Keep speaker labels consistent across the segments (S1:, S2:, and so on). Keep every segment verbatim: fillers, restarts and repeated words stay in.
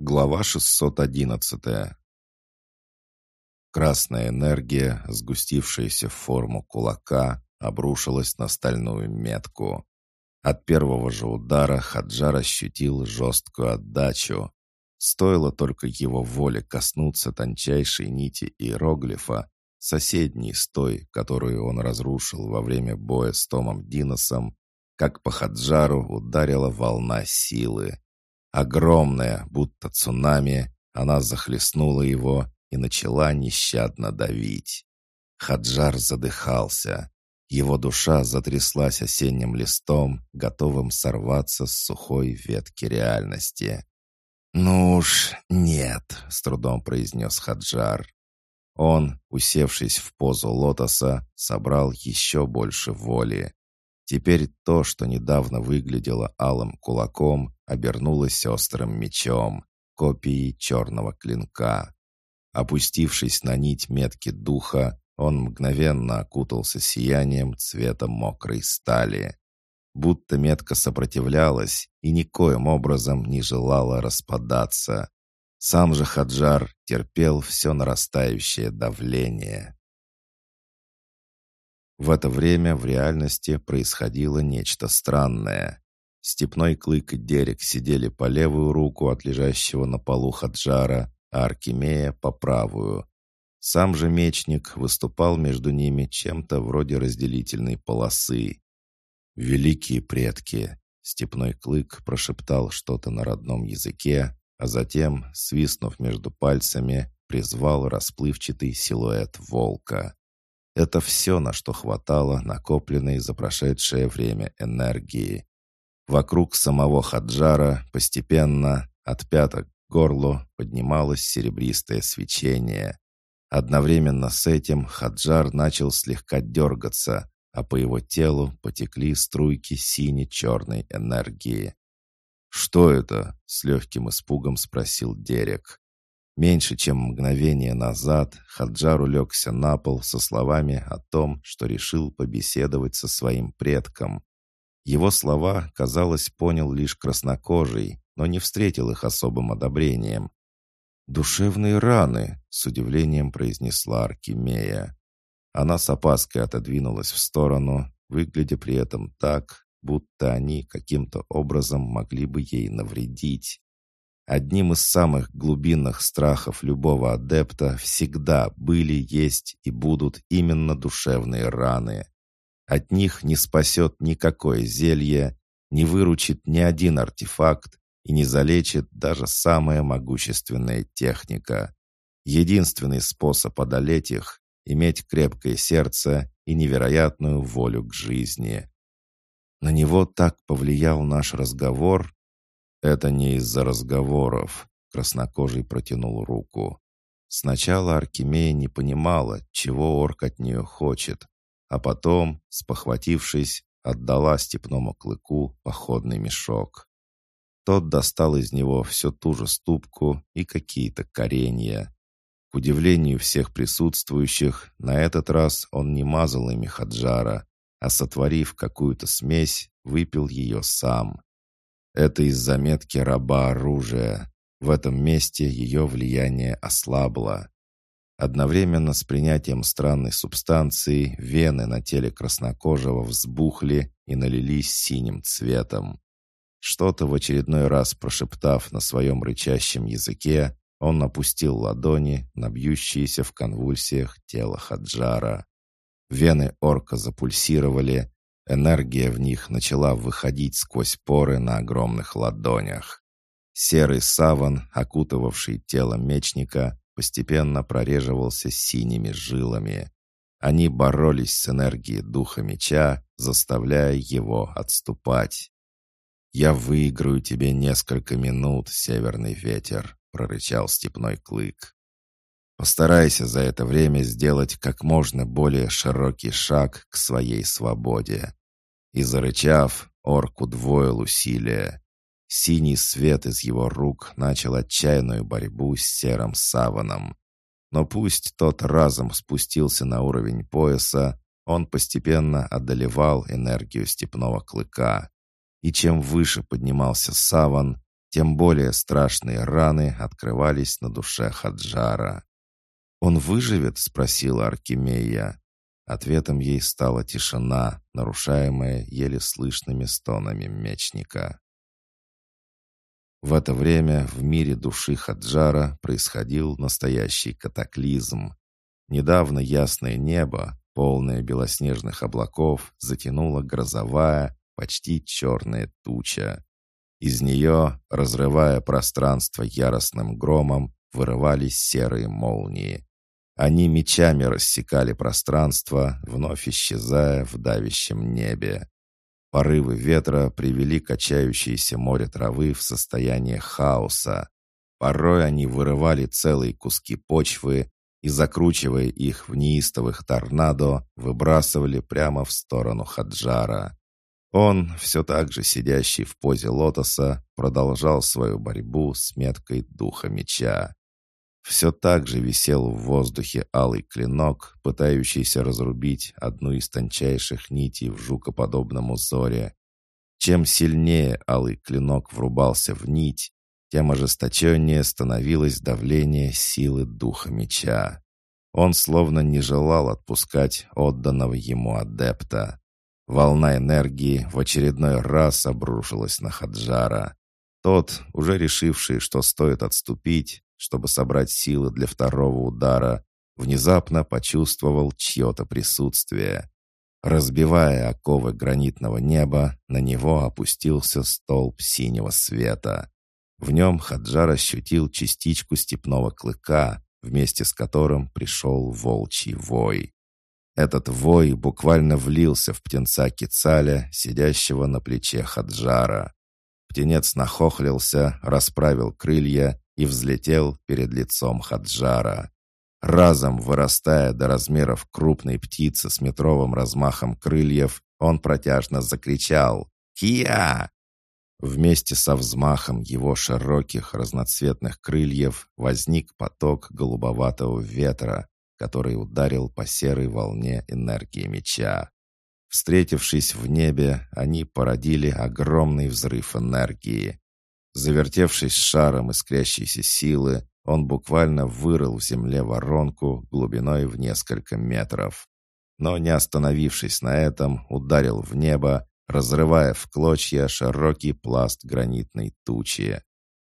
S1: Глава шестьсот одиннадцатая. Красная энергия, сгустившаяся в форму кулака, обрушилась на стальную метку. От первого же удара Хаджар ощутил жесткую отдачу. Стоило только его воле коснуться тончайшей нити иероглифа, соседней с той, которую он разрушил во время боя с Томом Диносом, как по Хаджару ударила волна силы. Огромная, будто цунами, она захлестнула его и начала нещадно давить. Хаджар задыхался. Его душа затряслась осенним листом, готовым сорваться с сухой ветки реальности. «Ну уж нет», — с трудом произнес Хаджар. Он, усевшись в позу лотоса, собрал еще больше воли. Теперь то, что недавно выглядело алым кулаком, обернулось острым мечом, копией черного клинка. Опустившись на нить метки духа, он мгновенно окутался сиянием цвета мокрой стали. Будто метка сопротивлялась и никоим образом не желала распадаться. Сам же Хаджар терпел все нарастающее давление. В это время в реальности происходило нечто странное. Степной Клык и Дерек сидели по левую руку от лежащего на полу Хаджара, а Аркемия по правую. Сам же мечник выступал между ними чем-то вроде разделительной полосы. «Великие предки!» — Степной Клык прошептал что-то на родном языке, а затем, свистнув между пальцами, призвал расплывчатый силуэт волка. Это все, на что хватало накопленной за прошедшее время энергии. Вокруг самого Хаджара постепенно, от пяток к горлу, поднималось серебристое свечение. Одновременно с этим Хаджар начал слегка дергаться, а по его телу потекли струйки сине-черной энергии. «Что это?» — с легким испугом спросил Дерек. Меньше чем мгновение назад Хаджар улегся на пол со словами о том, что решил побеседовать со своим предком. Его слова, казалось, понял лишь краснокожий, но не встретил их особым одобрением. «Душевные раны», — с удивлением произнесла Аркемия. Она с опаской отодвинулась в сторону, выглядя при этом так, будто они каким-то образом могли бы ей навредить. Одним из самых глубинных страхов любого адепта всегда были, есть и будут именно душевные раны. От них не спасет никакое зелье, не выручит ни один артефакт и не залечит даже самая могущественная техника. Единственный способ одолеть их — иметь крепкое сердце и невероятную волю к жизни. На него так повлиял наш разговор. «Это не из-за разговоров», — краснокожий протянул руку. Сначала Аркемия не понимала, чего орк от нее хочет, а потом, спохватившись, отдала Степному Клыку походный мешок. Тот достал из него всю ту же ступку и какие-то коренья. К удивлению всех присутствующих, на этот раз он не мазал ими Хаджара, а, сотворив какую-то смесь, выпил ее сам. Это из-за метки раба оружия. В этом месте ее влияние ослабло. Одновременно с принятием странной субстанции вены на теле краснокожего взбухли и налились синим цветом. Что-то в очередной раз прошептав на своем рычащем языке, он опустил ладони на бьющиеся в конвульсиях тело Хаджара. Вены орка запульсировали, энергия в них начала выходить сквозь поры на огромных ладонях. Серый саван, окутывавший тело мечника, постепенно прореживался синими жилами. Они боролись с энергией духа меча, заставляя его отступать. «Я выиграю тебе несколько минут, северный ветер», — прорычал Степной Клык. «Постарайся за это время сделать как можно более широкий шаг к своей свободе». И, зарычав, орк удвоил усилия. Синий свет из его рук начал отчаянную борьбу с серым саваном. Но пусть тот разом спустился на уровень пояса, он постепенно одолевал энергию Степного Клыка. И чем выше поднимался саван, тем более страшные раны открывались на душе Хаджара. «Он выживет?» — спросила Аркемия. Ответом ей стала тишина, нарушаемая еле слышными стонами мечника. В это время в мире души Хаджара происходил настоящий катаклизм. Недавно ясное небо, полное белоснежных облаков, затянула грозовая, почти черная туча. Из нее, разрывая пространство яростным громом, вырывались серые молнии. Они мечами рассекали пространство, вновь исчезая в давящем небе. Порывы ветра привели качающееся море травы в состояние хаоса. Порой они вырывали целые куски почвы и, закручивая их в неистовых торнадо, выбрасывали прямо в сторону Хаджара. Он, все так же сидящий в позе лотоса, продолжал свою борьбу с меткой духа меча. Все так же висел в воздухе алый клинок, пытающийся разрубить одну из тончайших нитей в жукоподобном узоре. Чем сильнее алый клинок врубался в нить, тем ожесточеннее становилось давление силы духа меча. Он словно не желал отпускать отданного ему адепта. Волна энергии в очередной раз обрушилась на Хаджара. Тот, уже решивший, что стоит отступить, чтобы собрать силы для второго удара, внезапно почувствовал чье-то присутствие. Разбивая оковы гранитного неба, на него опустился столб синего света. В нем Хаджар ощутил частичку степного клыка, вместе с которым пришел волчий вой. Этот вой буквально влился в птенца Кецаля, сидящего на плече Хаджара. Птенец нахохлился, расправил крылья и взлетел перед лицом Хаджара. Разом вырастая до размеров крупной птицы с метровым размахом крыльев, он протяжно закричал «Кия!». Вместе со взмахом его широких разноцветных крыльев возник поток голубоватого ветра, который ударил по серой волне энергии меча. Встретившись в небе, они породили огромный взрыв энергии. Завертевшись шаром искрящейся силы, он буквально вырыл в земле воронку глубиной в несколько метров. Но не остановившись на этом, ударил в небо, разрывая в клочья широкий пласт гранитной тучи.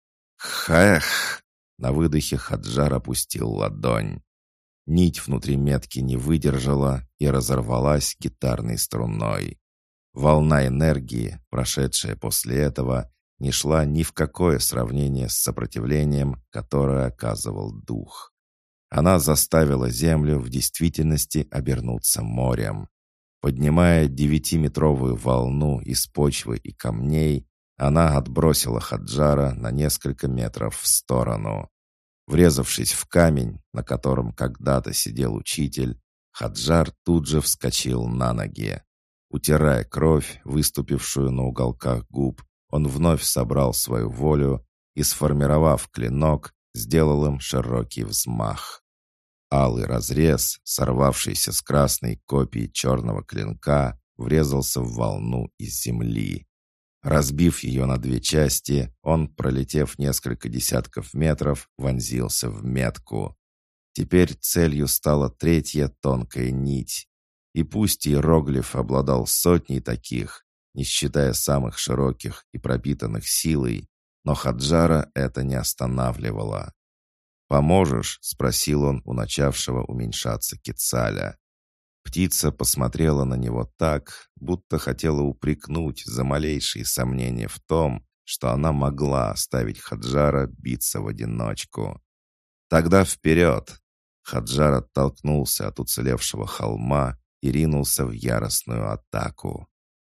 S1: «Хэх!» — на выдохе Хаджар опустил ладонь. Нить внутри метки не выдержала и разорвалась гитарной струной. Волна энергии, прошедшая после этого, не шла ни в какое сравнение с сопротивлением, которое оказывал дух. Она заставила землю в действительности обернуться морем. Поднимая девятиметровую волну из почвы и камней, она отбросила Хаджара на несколько метров в сторону. Врезавшись в камень, на котором когда-то сидел учитель, Хаджар тут же вскочил на ноги. Утирая кровь, выступившую на уголках губ, он вновь собрал свою волю и, сформировав клинок, сделал им широкий взмах. Алый разрез, сорвавшийся с красной копии черного клинка, врезался в волну из земли. Разбив ее на две части, он, пролетев несколько десятков метров, вонзился в метку. Теперь целью стала третья тонкая нить. И пусть иероглиф обладал сотней таких, не считая самых широких и пропитанных силой, но Хаджара это не останавливало. «Поможешь?» — спросил он у начавшего уменьшаться Кецаля. Птица посмотрела на него так, будто хотела упрекнуть за малейшие сомнения в том, что она могла оставить Хаджара биться в одиночку. «Тогда вперед!» Хаджар оттолкнулся от уцелевшего холма и ринулся в яростную атаку.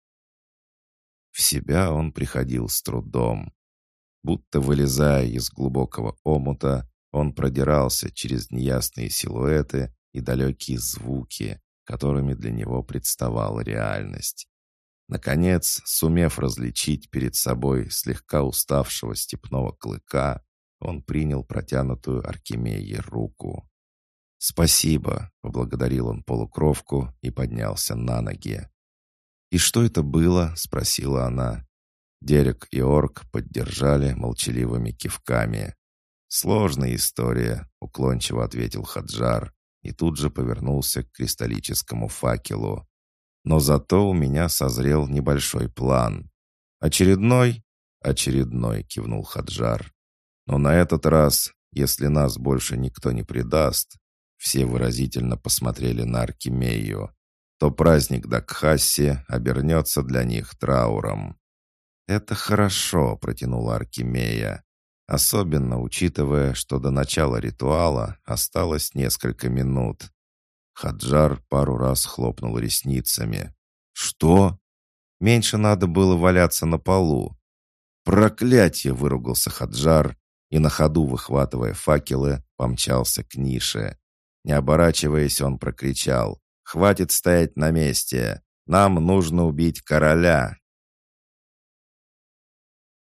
S1: В себя он приходил с трудом. Будто вылезая из глубокого омута, он продирался через неясные силуэты и далекие звуки, которыми для него представала реальность. Наконец, сумев различить перед собой слегка уставшего степного клыка, он принял протянутую Аркемией руку. «Спасибо», — поблагодарил он полукровку и поднялся на ноги. «И что это было?» — спросила она. Дерек и Орк поддержали молчаливыми кивками. «Сложная история», — уклончиво ответил Хаджар и тут же повернулся к кристаллическому факелу. «Но зато у меня созрел небольшой план». «Очередной?» «Очередной», — кивнул Хаджар. «Но на этот раз, если нас больше никто не предаст», все выразительно посмотрели на Аркемию, то праздник Дакхасси обернется для них трауром. «Это хорошо», — протянула Аркемия, особенно учитывая, что до начала ритуала осталось несколько минут. Хаджар пару раз хлопнул ресницами. «Что? Меньше надо было валяться на полу». «Проклятье!» — выругался Хаджар и, на ходу выхватывая факелы, помчался к нише. Не оборачиваясь, он прокричал: «Хватит стоять на месте! Нам нужно убить короля!»